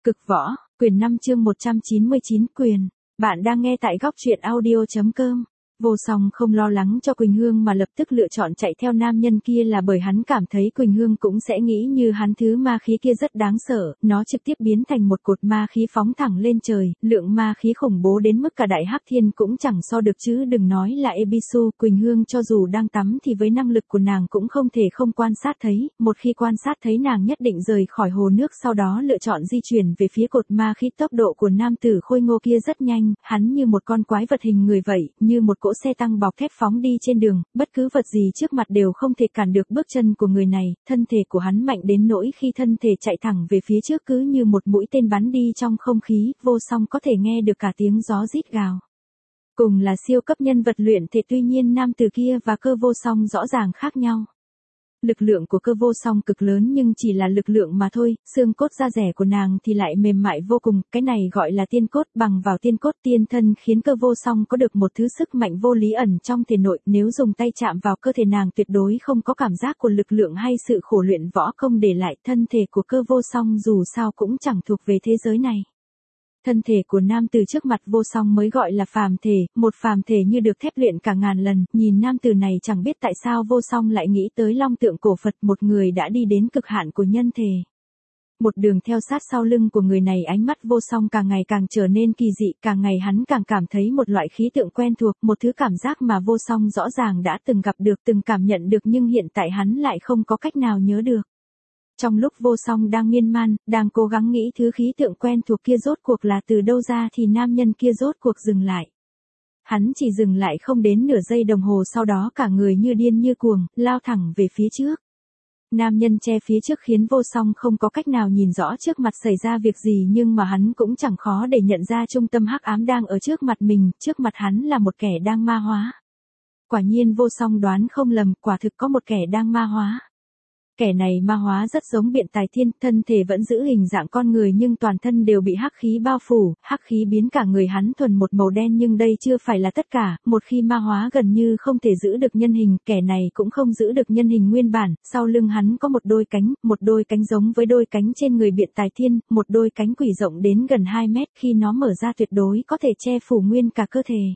Cực võ, quyền 5 chương 199 quyền. Bạn đang nghe tại góc truyện audio.com. Vô Song không lo lắng cho Quỳnh Hương mà lập tức lựa chọn chạy theo nam nhân kia là bởi hắn cảm thấy Quỳnh Hương cũng sẽ nghĩ như hắn, thứ ma khí kia rất đáng sợ, nó trực tiếp biến thành một cột ma khí phóng thẳng lên trời, lượng ma khí khủng bố đến mức cả đại hắc thiên cũng chẳng so được chứ đừng nói là Ebisu. Quỳnh Hương cho dù đang tắm thì với năng lực của nàng cũng không thể không quan sát thấy, một khi quan sát thấy nàng nhất định rời khỏi hồ nước, sau đó lựa chọn di chuyển về phía cột ma khí. Tốc độ của nam tử khôi ngô kia rất nhanh, hắn như một con quái vật hình người vậy, như một cỗ xe tăng bọc thép phóng đi trên đường, bất cứ vật gì trước mặt đều không thể cản được bước chân của người này. Thân thể của hắn mạnh đến nỗi khi thân thể chạy thẳng về phía trước cứ như một mũi tên bắn đi trong không khí. Vô Song có thể nghe được cả tiếng gió rít gào. Cùng là siêu cấp nhân vật luyện thể, tuy nhiên nam tử kia và Cơ Vô Song rõ ràng khác nhau. Lực lượng của Cơ Vô Song cực lớn nhưng chỉ là lực lượng mà thôi, xương cốt da dẻ của nàng thì lại mềm mại vô cùng, cái này gọi là tiên cốt. Bằng vào tiên cốt tiên thân khiến Cơ Vô Song có được một thứ sức mạnh vô lý ẩn trong thể nội, nếu dùng tay chạm vào cơ thể nàng tuyệt đối không có cảm giác của lực lượng hay sự khổ luyện võ công để lại. Thân thể của Cơ Vô Song dù sao cũng chẳng thuộc về thế giới này. Thân thể của nam tử trước mặt Vô Song mới gọi là phàm thể, một phàm thể như được thép luyện cả ngàn lần. Nhìn nam tử này chẳng biết tại sao Vô Song lại nghĩ tới Long Tượng cổ Phật, một người đã đi đến cực hạn của nhân thể. Một đường theo sát sau lưng của người này, ánh mắt Vô Song càng ngày càng trở nên kỳ dị, càng ngày hắn càng cảm thấy một loại khí tượng quen thuộc, một thứ cảm giác mà Vô Song rõ ràng đã từng gặp được, từng cảm nhận được nhưng hiện tại hắn lại không có cách nào nhớ được. Trong lúc Vô Song đang miên man, đang cố gắng nghĩ thứ khí tượng quen thuộc kia rốt cuộc là từ đâu ra thì nam nhân kia rốt cuộc dừng lại. Hắn chỉ dừng lại không đến nửa giây đồng hồ, sau đó cả người như điên như cuồng, lao thẳng về phía trước. Nam nhân che phía trước khiến Vô Song không có cách nào nhìn rõ trước mặt xảy ra việc gì, nhưng mà hắn cũng chẳng khó để nhận ra trung tâm hắc ám đang ở trước mặt mình, trước mặt hắn là một kẻ đang ma hóa. Quả nhiên Vô Song đoán không lầm, quả thực có một kẻ đang ma hóa. Kẻ này ma hóa rất giống Biện Tài Thiên, thân thể vẫn giữ hình dạng con người nhưng toàn thân đều bị hắc khí bao phủ, hắc khí biến cả người hắn thuần một màu đen, nhưng đây chưa phải là tất cả, một khi ma hóa gần như không thể giữ được nhân hình, kẻ này cũng không giữ được nhân hình nguyên bản. Sau lưng hắn có một đôi cánh giống với đôi cánh trên người Biện Tài Thiên, một đôi cánh quỷ rộng đến gần 2 mét, khi nó mở ra tuyệt đối có thể che phủ nguyên cả cơ thể.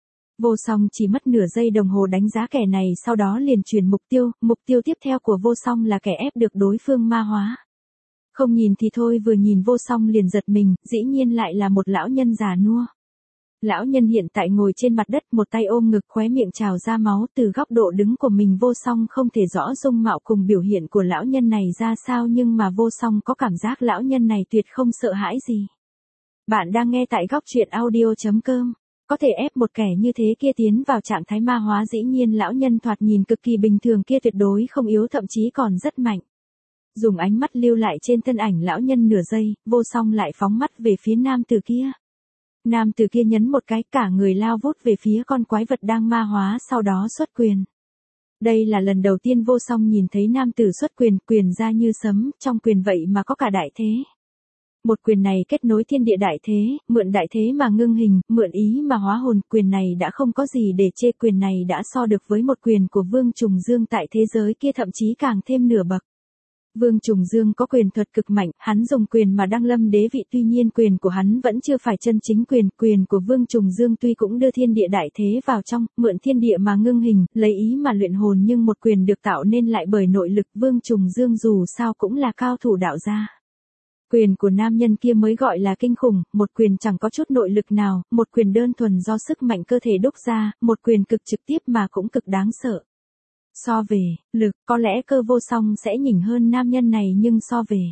Vô Song chỉ mất nửa giây đồng hồ đánh giá kẻ này, sau đó liền chuyển mục tiêu tiếp theo của Vô Song là kẻ ép được đối phương ma hóa. Không nhìn thì thôi, vừa nhìn Vô Song liền giật mình, dĩ nhiên lại là một lão nhân già nua. Lão nhân hiện tại ngồi trên mặt đất, một tay ôm ngực, khóe miệng trào ra máu. Từ góc độ đứng của mình Vô Song không thể rõ dung mạo cùng biểu hiện của lão nhân này ra sao, nhưng mà Vô Song có cảm giác lão nhân này tuyệt không sợ hãi gì. Bạn đang nghe tại góc truyện audio.com. Có thể ép một kẻ như thế kia tiến vào trạng thái ma hóa, dĩ nhiên lão nhân thoạt nhìn cực kỳ bình thường kia tuyệt đối không yếu, thậm chí còn rất mạnh. Dùng ánh mắt lưu lại trên thân ảnh lão nhân nửa giây, Vô Song lại phóng mắt về phía nam tử kia. Nam tử kia nhấn một cái, cả người lao vút về phía con quái vật đang ma hóa, sau đó xuất quyền. Đây là lần đầu tiên Vô Song nhìn thấy nam tử xuất quyền, quyền ra như sấm, trong quyền vậy mà có cả đại thế. Một quyền này kết nối thiên địa đại thế, mượn đại thế mà ngưng hình, mượn ý mà hóa hồn. Quyền này đã không có gì để chê, quyền này đã so được với một quyền của Vương Trùng Dương tại thế giới kia, thậm chí càng thêm nửa bậc. Vương Trùng Dương có quyền thuật cực mạnh, hắn dùng quyền mà đăng lâm đế vị, tuy nhiên quyền của hắn vẫn chưa phải chân chính quyền của Vương Trùng Dương tuy cũng đưa thiên địa đại thế vào trong, mượn thiên địa mà ngưng hình, lấy ý mà luyện hồn, nhưng một quyền được tạo nên lại bởi nội lực. Vương Trùng Dương dù sao cũng là cao thủ đạo gia. Quyền của nam nhân kia mới gọi là kinh khủng, một quyền chẳng có chút nội lực nào, một quyền đơn thuần do sức mạnh cơ thể đúc ra, một quyền cực trực tiếp mà cũng cực đáng sợ. So về lực, có lẽ Cơ Vô Song sẽ nhỉnh hơn nam nhân này, nhưng so về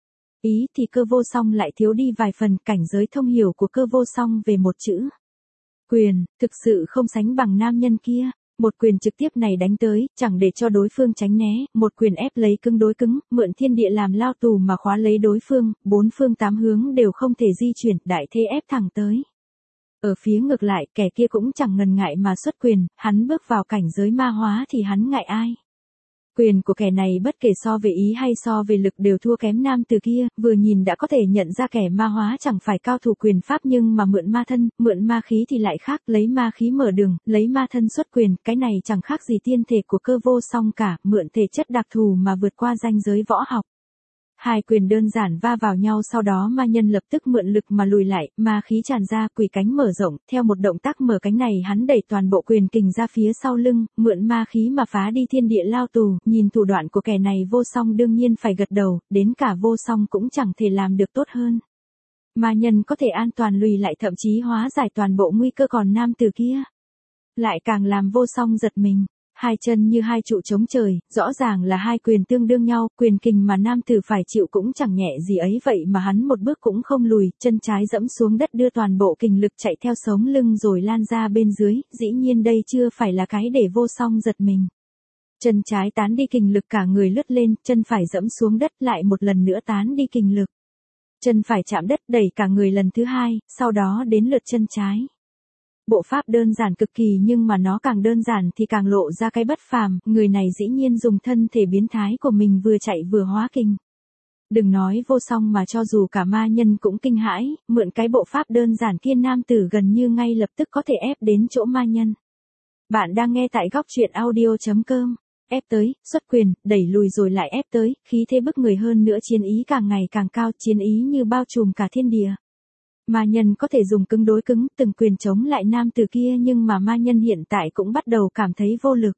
ý thì Cơ Vô Song lại thiếu đi vài phần. Cảnh giới thông hiểu của Cơ Vô Song về một chữ quyền, thực sự không sánh bằng nam nhân kia. Một quyền trực tiếp này đánh tới, chẳng để cho đối phương tránh né, một quyền ép lấy cứng đối cứng, mượn thiên địa làm lao tù mà khóa lấy đối phương, 4 phương 8 hướng đều không thể di chuyển, đại thế ép thẳng tới. Ở phía ngược lại, kẻ kia cũng chẳng ngần ngại mà xuất quyền, hắn bước vào cảnh giới ma hóa thì hắn ngại ai. Quyền của kẻ này bất kể so về ý hay so về lực đều thua kém nam từ kia, vừa nhìn đã có thể nhận ra kẻ ma hóa chẳng phải cao thủ quyền pháp, nhưng mà mượn ma thân, mượn ma khí thì lại khác, lấy ma khí mở đường, lấy ma thân xuất quyền, cái này chẳng khác gì tiên thể của Cơ Vô Song cả, mượn thể chất đặc thù mà vượt qua ranh giới võ học. Hai quyền đơn giản va vào nhau, sau đó ma nhân lập tức mượn lực mà lùi lại, ma khí tràn ra, quỷ cánh mở rộng, theo một động tác mở cánh này hắn đẩy toàn bộ quyền kình ra phía sau lưng, mượn ma khí mà phá đi thiên địa lao tù, nhìn thủ đoạn của kẻ này Vô Song đương nhiên phải gật đầu, đến cả Vô Song cũng chẳng thể làm được tốt hơn. Ma nhân có thể an toàn lùi lại, thậm chí hóa giải toàn bộ nguy cơ, còn nam tử kia lại càng làm Vô Song giật mình. Hai chân như hai trụ chống trời, rõ ràng là hai quyền tương đương nhau, quyền kình mà nam tử phải chịu cũng chẳng nhẹ gì ấy, vậy mà hắn một bước cũng không lùi, chân trái dẫm xuống đất đưa toàn bộ kình lực chạy theo sống lưng rồi lan ra bên dưới, dĩ nhiên đây chưa phải là cái để Vô Song giật mình. Chân trái tán đi kình lực, cả người lướt lên, chân phải dẫm xuống đất, lại một lần nữa tán đi kình lực. Chân phải chạm đất, đẩy cả người lần thứ hai, sau đó đến lượt chân trái. Bộ pháp đơn giản cực kỳ, nhưng mà nó càng đơn giản thì càng lộ ra cái bất phàm, người này dĩ nhiên dùng thân thể biến thái của mình vừa chạy vừa hóa kình. Đừng nói Vô Song mà cho dù cả ma nhân cũng kinh hãi, mượn cái bộ pháp đơn giản kia nam tử gần như ngay lập tức có thể ép đến chỗ ma nhân. Bạn đang nghe tại góc truyện audio.com. Ép tới, xuất quyền, đẩy lùi rồi lại ép tới, khí thế bức người, hơn nữa chiến ý càng ngày càng cao, chiến ý như bao trùm cả thiên địa. Ma nhân có thể dùng cứng đối cứng, từng quyền chống lại nam tử kia, nhưng mà ma nhân hiện tại cũng bắt đầu cảm thấy vô lực.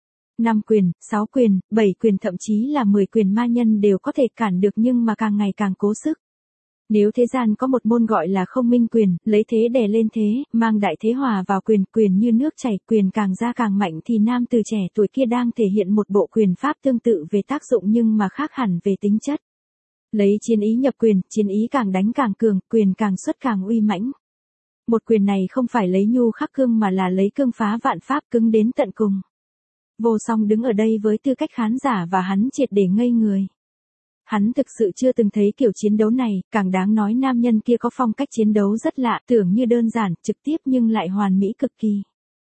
5 quyền, 6 quyền, 7 quyền, thậm chí là 10 quyền ma nhân đều có thể cản được, nhưng mà càng ngày càng cố sức. Nếu thế gian có một môn gọi là không minh quyền, lấy thế đè lên thế, mang đại thế hòa vào quyền, quyền như nước chảy, quyền càng ra càng mạnh, thì nam tử trẻ tuổi kia đang thể hiện một bộ quyền pháp tương tự về tác dụng nhưng mà khác hẳn về tính chất. Lấy chiến ý nhập quyền, chiến ý càng đánh càng cường, quyền càng xuất càng uy mãnh. Một quyền này không phải lấy nhu khắc cương mà là lấy cương phá vạn pháp, cứng đến tận cùng. Vô Song đứng ở đây với tư cách khán giả và hắn triệt để ngây người. Hắn thực sự chưa từng thấy kiểu chiến đấu này, càng đáng nói nam nhân kia có phong cách chiến đấu rất lạ, tưởng như đơn giản, trực tiếp nhưng lại hoàn mỹ cực kỳ.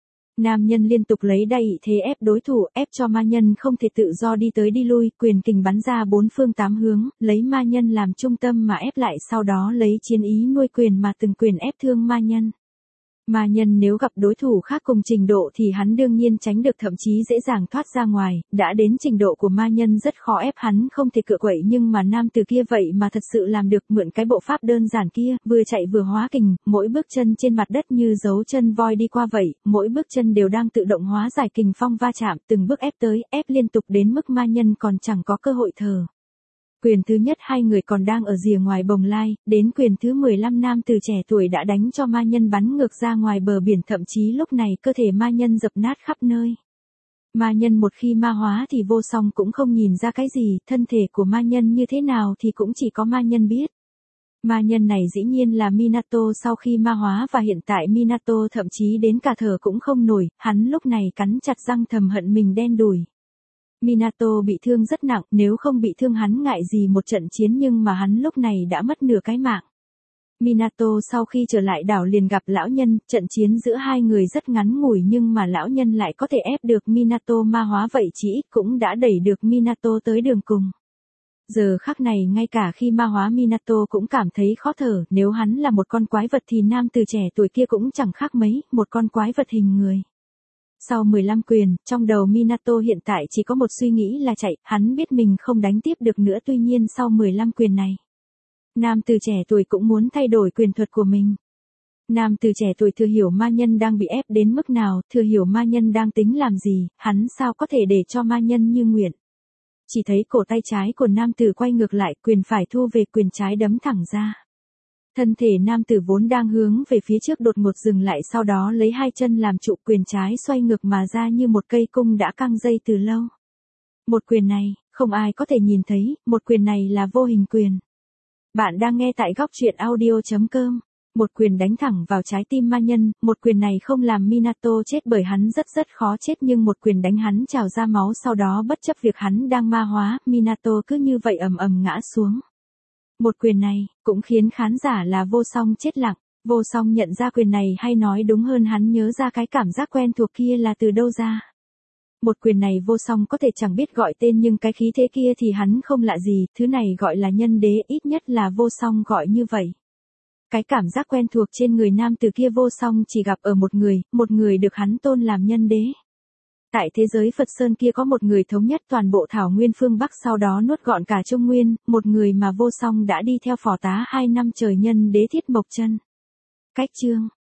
Nam nhân liên tục lấy đai ị thế ép đối thủ, ép cho ma nhân không thể tự do đi tới đi lui, quyền kình bắn ra bốn phương tám hướng, lấy ma nhân làm trung tâm mà ép lại, sau đó lấy chiến ý nuôi quyền mà từng quyền ép thương ma nhân. Ma nhân nếu gặp đối thủ khác cùng trình độ thì hắn đương nhiên tránh được, thậm chí dễ dàng thoát ra ngoài, đã đến trình độ của ma nhân rất khó ép hắn không thể cựa quậy, nhưng mà nam tử kia vậy mà thật sự làm được, mượn cái bộ pháp đơn giản kia, vừa chạy vừa hóa kình, mỗi bước chân trên mặt đất như dấu chân voi đi qua vậy, mỗi bước chân đều đang tự động hóa giải kình phong va chạm, từng bước ép tới, ép liên tục đến mức ma nhân còn chẳng có cơ hội thở. Quyền thứ nhất hai người còn đang ở rìa ngoài bồng lai, đến quyền thứ 15 nam tử trẻ tuổi đã đánh cho ma nhân bắn ngược ra ngoài bờ biển, thậm chí lúc này cơ thể ma nhân dập nát khắp nơi. Ma nhân một khi ma hóa thì Vô Song cũng không nhìn ra cái gì, thân thể của ma nhân như thế nào thì cũng chỉ có ma nhân biết. Ma nhân này dĩ nhiên là Minato sau khi ma hóa, và hiện tại Minato thậm chí đến cả thở cũng không nổi, hắn lúc này cắn chặt răng thầm hận mình đen đủi. Minato bị thương rất nặng, nếu không bị thương hắn ngại gì một trận chiến, nhưng mà hắn lúc này đã mất nửa cái mạng. Minato sau khi trở lại đảo liền gặp lão nhân, trận chiến giữa hai người rất ngắn ngủi nhưng mà lão nhân lại có thể ép được Minato ma hóa, vậy chỉ ít cũng đã đẩy được Minato tới đường cùng. Giờ khắc này ngay cả khi ma hóa Minato cũng cảm thấy khó thở, nếu hắn là một con quái vật thì nam tử trẻ tuổi kia cũng chẳng khác mấy, một con quái vật hình người. Sau 15 quyền, trong đầu Minato hiện tại chỉ có một suy nghĩ là chạy, hắn biết mình không đánh tiếp được nữa, tuy nhiên sau 15 quyền này, nam tử trẻ tuổi cũng muốn thay đổi quyền thuật của mình. Nam tử trẻ tuổi thừa hiểu ma nhân đang bị ép đến mức nào, thừa hiểu ma nhân đang tính làm gì, hắn sao có thể để cho ma nhân như nguyện. Chỉ thấy cổ tay trái của nam tử quay ngược lại, quyền phải thu về, quyền trái đấm thẳng ra. Thân thể nam tử vốn đang hướng về phía trước đột ngột dừng lại, sau đó lấy hai chân làm trụ, quyền trái xoay ngược mà ra như một cây cung đã căng dây từ lâu. Một quyền này, không ai có thể nhìn thấy, một quyền này là vô hình quyền. Bạn đang nghe tại góc truyện audio.com. Một quyền đánh thẳng vào trái tim ma nhân, một quyền này không làm Minato chết bởi hắn rất khó chết, nhưng một quyền đánh hắn trào ra máu, sau đó bất chấp việc hắn đang ma hóa, Minato cứ như vậy ầm ầm ngã xuống. Một quyền này, cũng khiến khán giả là Vô Song chết lặng. Vô Song nhận ra quyền này, hay nói đúng hơn hắn nhớ ra cái cảm giác quen thuộc kia là từ đâu ra. Một quyền này Vô Song có thể chẳng biết gọi tên, nhưng cái khí thế kia thì hắn không lạ gì, thứ này gọi là nhân đế, ít nhất là Vô Song gọi như vậy. Cái cảm giác quen thuộc trên người nam từ kia Vô Song chỉ gặp ở một người được hắn tôn làm nhân đế. Tại thế giới Phật Sơn kia có một người thống nhất toàn bộ thảo nguyên phương Bắc sau đó nuốt gọn cả Trung Nguyên, một người mà vô song đã đi theo phò tá 2 năm trời nhân đế Thiết Mộc Chân. Cách chương